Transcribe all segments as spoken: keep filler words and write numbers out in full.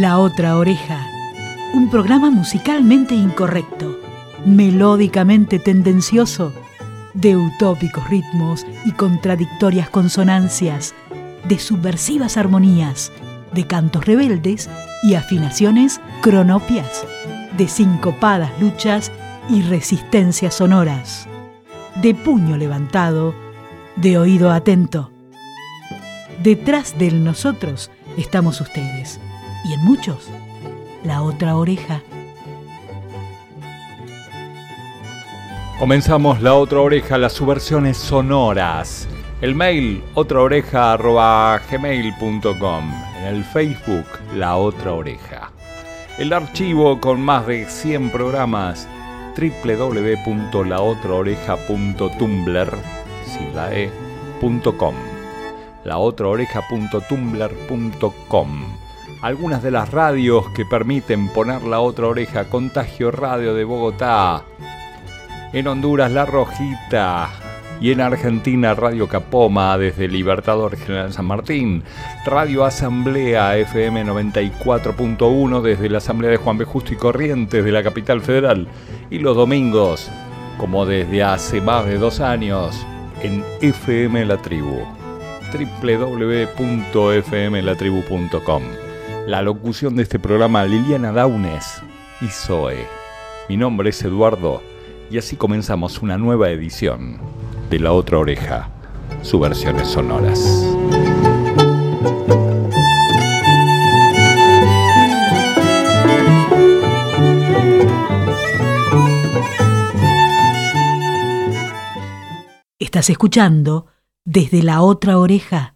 La Otra Oreja, un programa musicalmente incorrecto, melódicamente tendencioso, de utópicos ritmos y contradictorias consonancias, de subversivas armonías, de cantos rebeldes y afinaciones cronopias, de sincopadas luchas y resistencias sonoras, de puño levantado, de oído atento. Detrás del nosotros estamos ustedes, y en muchos, la otra oreja. Comenzamos La Otra Oreja, las subversiones sonoras. El mail, otraoreja arroba gmail punto com. En el Facebook, La Otra Oreja. El archivo con más de cien programas, doble u doble u doble u punto la otra oreja punto tumblr punto com. la otra oreja punto tumblr punto com. Algunas de las radios que permiten poner La Otra Oreja: Contagio Radio de Bogotá, en Honduras La Rojita, y en Argentina Radio Capoma desde Libertador General San Martín, Radio Asamblea F M noventa y cuatro punto uno desde la Asamblea de Juan B. Justo y Corrientes de la capital federal, y los domingos, como desde hace más de dos años, en F M La Tribu, doble u doble u doble u punto f m la tribu punto com. La locución de este programa, Liliana Daunes y Zoe. Mi nombre es Eduardo, y así comenzamos una nueva edición de La Otra Oreja, subversiones sonoras. Estás escuchando Desde la Otra Oreja,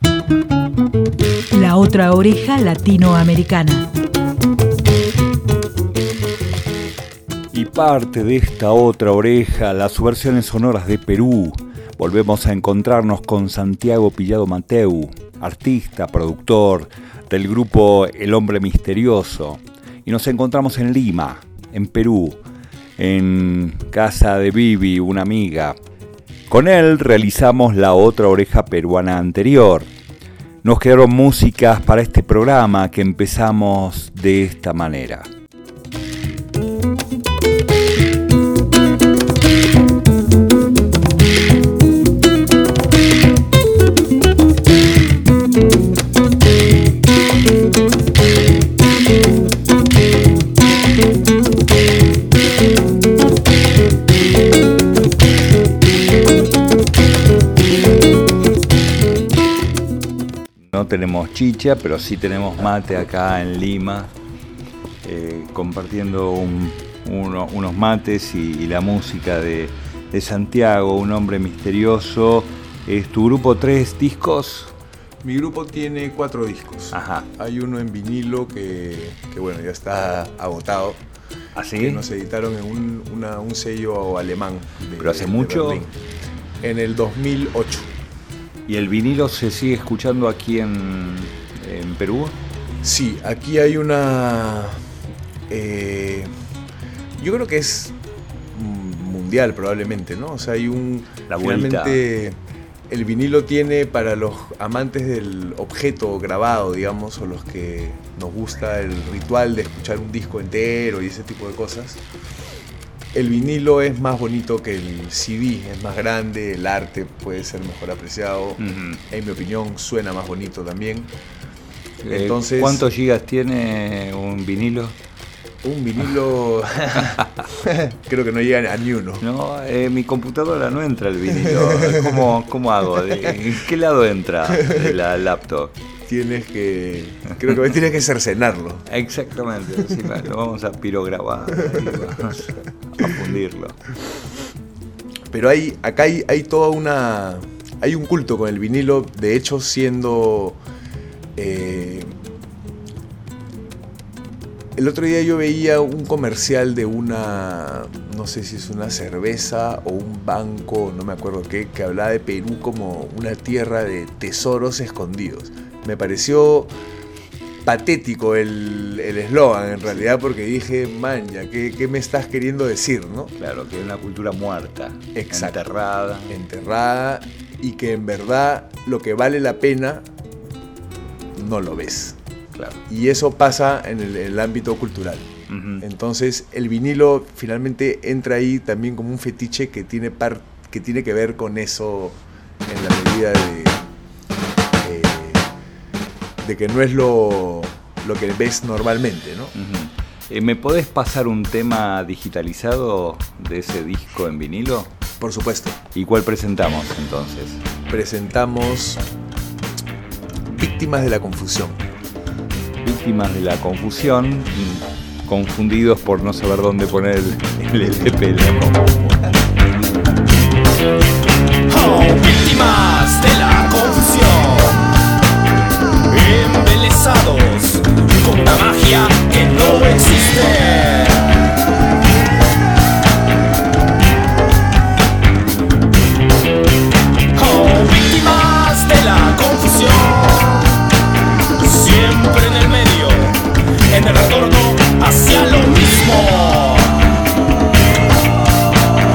La Otra Oreja latinoamericana. Y parte de esta otra oreja, las subversiones sonoras de Perú. Volvemos a encontrarnos con Santiago Pillado Mateu, artista, productor del grupo El Hombre Misterioso. Y nos encontramos en Lima, en Perú, en casa de Vivi, una amiga. Con él realizamos la otra oreja peruana anterior. Nos quedaron músicas para este programa que empezamos de esta manera. No tenemos chicha, pero sí tenemos mate acá en Lima, eh, compartiendo un, uno, unos mates y, y la música de, de Santiago, Un Hombre Misterioso. ¿Es tu grupo tres discos? Mi grupo tiene cuatro discos. Ajá. Hay uno en vinilo que, que bueno, ya está agotado. ¿Así? Que nos editaron en un, una, un sello alemán. De, ¿Pero hace de mucho? Berlín. En el dos mil ocho. ¿Y el vinilo se sigue escuchando aquí en, en Perú? Sí, aquí hay una... Eh, yo creo que es mundial probablemente, ¿no? O sea, hay un... La vuelta. Finalmente, el vinilo tiene para los amantes del objeto grabado, digamos, o los que nos gusta el ritual de escuchar un disco entero y ese tipo de cosas. El vinilo es más bonito que el C D, es más grande, el arte puede ser mejor apreciado. Uh-huh. En mi opinión, suena más bonito también. Eh, Entonces, ¿cuántos gigas tiene un vinilo? Un vinilo, creo que no llega a ni uno. No, eh, mi computadora no entra el vinilo. ¿Cómo, cómo hago? ¿De, ¿En qué lado entra de la laptop? Tienes que, creo que tienes que cercenarlo. Exactamente, encima lo vamos a pirograbar y vamos a fundirlo. Pero hay, acá hay, hay toda una, hay un culto con el vinilo, de hecho siendo... Eh, el otro día yo veía un comercial de una, no sé si es una cerveza o un banco, no me acuerdo qué, que hablaba de Perú como una tierra de tesoros escondidos. Me pareció patético el eslogan en realidad, porque dije, man, ya, ¿qué, ¿qué me estás queriendo decir, no? Claro, que es una cultura muerta, exacto, enterrada. Enterrada, y que en verdad lo que vale la pena no lo ves. Claro. Y eso pasa en el, en el ámbito cultural. Uh-huh. Entonces el vinilo finalmente entra ahí también como un fetiche que tiene, par, que, tiene que ver con eso en la medida de, eh, de que no es lo, lo que ves normalmente, ¿no? Uh-huh. eh, ¿Me podés pasar un tema digitalizado de ese disco en vinilo? Por supuesto. ¿Y cuál presentamos entonces? Presentamos Víctimas de la Confusión. Víctimas de la Confusión, confundidos por no saber dónde poner el, el L P. Oh, víctimas de la confusión, embelesados con una magia que no existe. Oh, víctimas de la confusión, siempre en el medio, en el retorno hacia lo mismo.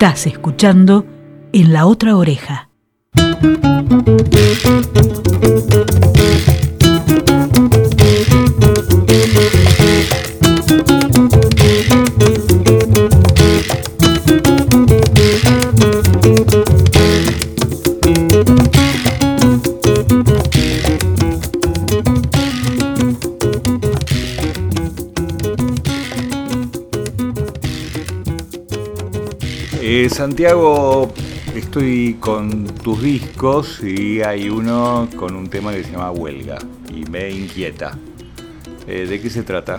Estás escuchando En la Otra Oreja. Eh, Santiago, estoy con tus discos y hay uno con un tema que se llama Huelga y me inquieta. Eh, ¿De qué se trata?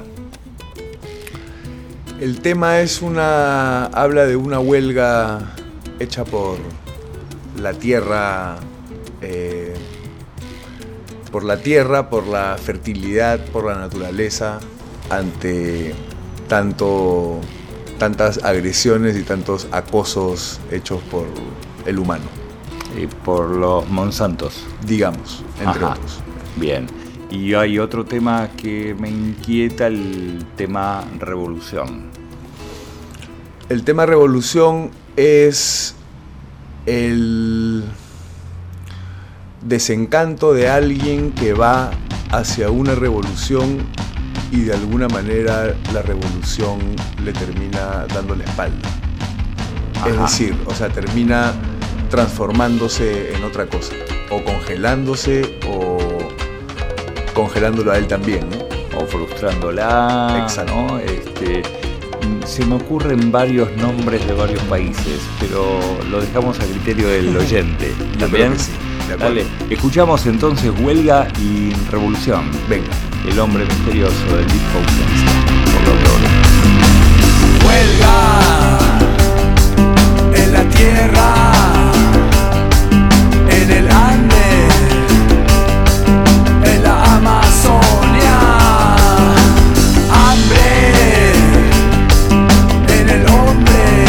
El tema es una... habla de una huelga hecha por la tierra, eh, por la tierra, por la fertilidad, por la naturaleza, ante tanto... tantas agresiones y tantos acosos hechos por el humano. Y por los Monsantos. Digamos, entre Ajá. otros. Bien. Y hay otro tema que me inquieta, el tema revolución. El tema revolución es el desencanto de alguien que va hacia una revolución y de alguna manera la revolución le termina dando la espalda. Ajá. Es decir, o sea, termina transformándose en otra cosa, o congelándose o congelándolo a él también, ¿no? O frustrándola. Exacto. ¿No? Este, se me ocurren varios nombres de varios países, pero lo dejamos a criterio del oyente. Yo creo que sí, de acuerdo. Dale, escuchamos entonces Huelga y Revolución. Venga. El hombre misterioso del disco Ausencia. Por la otra oreja. Huelga en la tierra, en el Ande, en la Amazonia. Hambre en el hombre,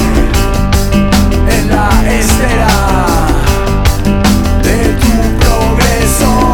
en la estera de tu progreso.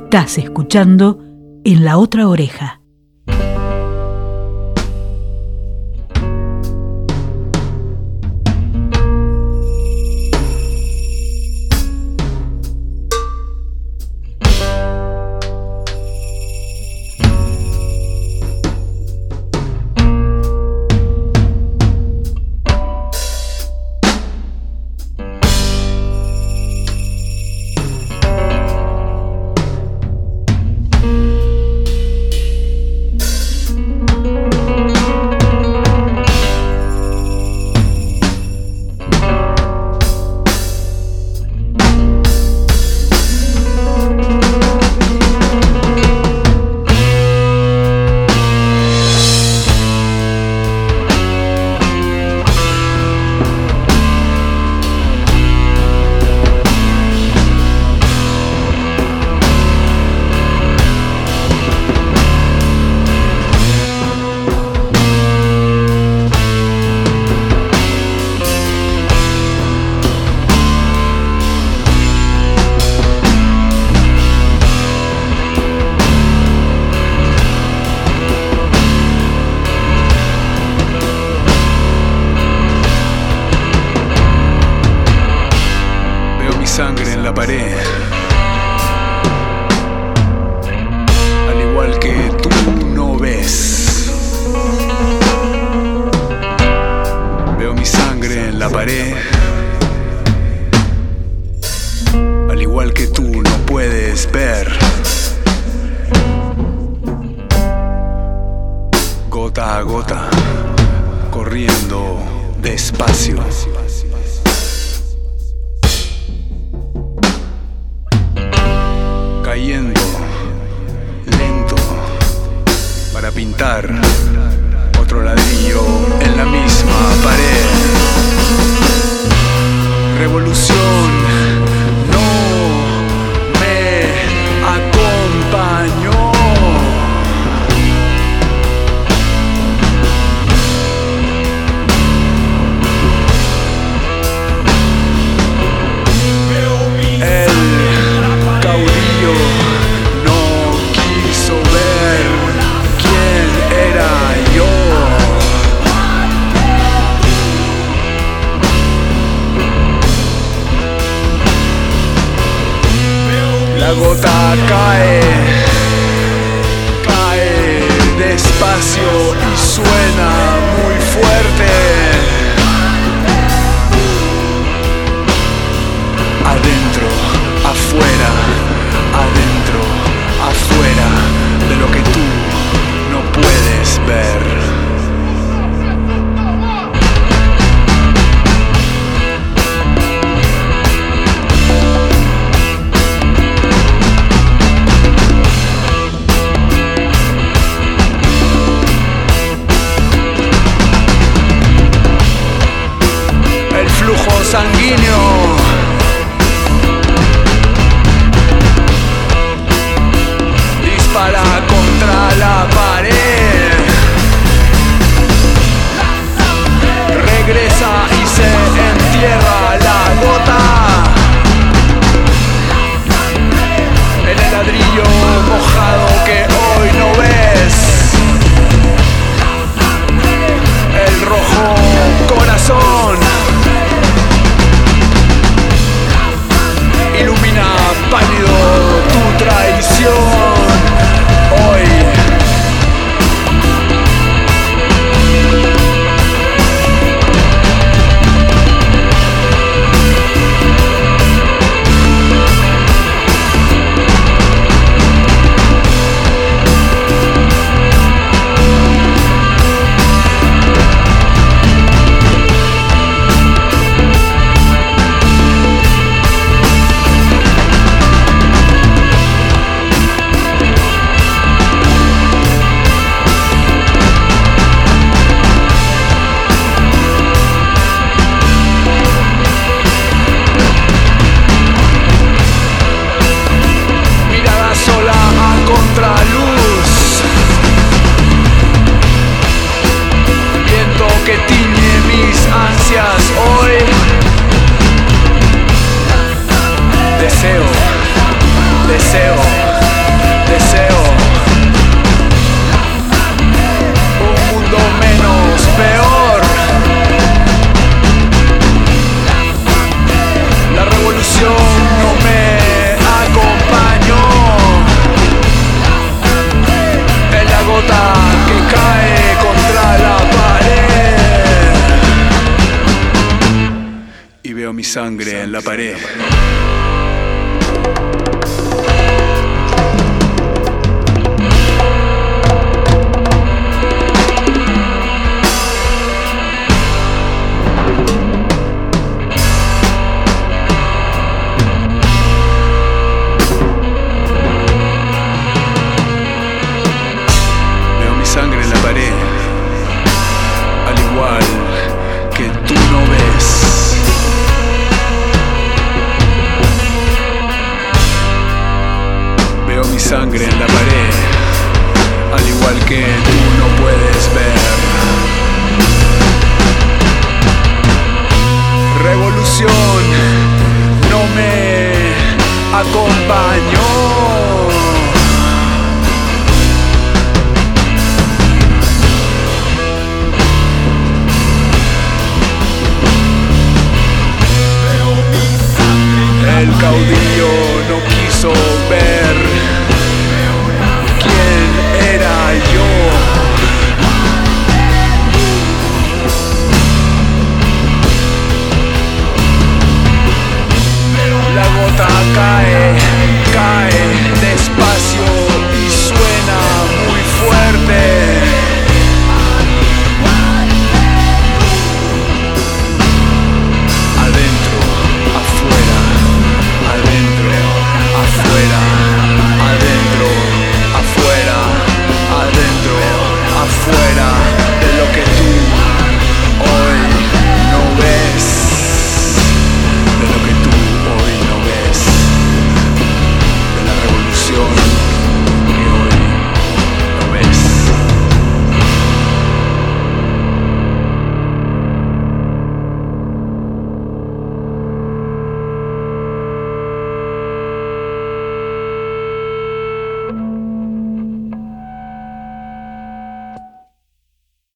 Estás escuchando En la Otra Oreja. Sangre en la pared, al igual que tú no ves. Veo mi sangre en la pared, al igual que tú no puedes ver. Gota a gota, corriendo despacio. Cayendo lento para pintar otro ladrillo en la misma pared. Revolución no me acompañó. La gota cae, cae despacio y suena muy fuerte. Adentro, afuera, adentro, afuera de lo que tú no puedes ver. Sanguíneo dispara contra la pared. sangre en la pared. Veo mi sangre en la pared, al igual que tú no ves. Veo mi sangre en la pared, al igual que tú no puedes ver. Revolución no me acompañó.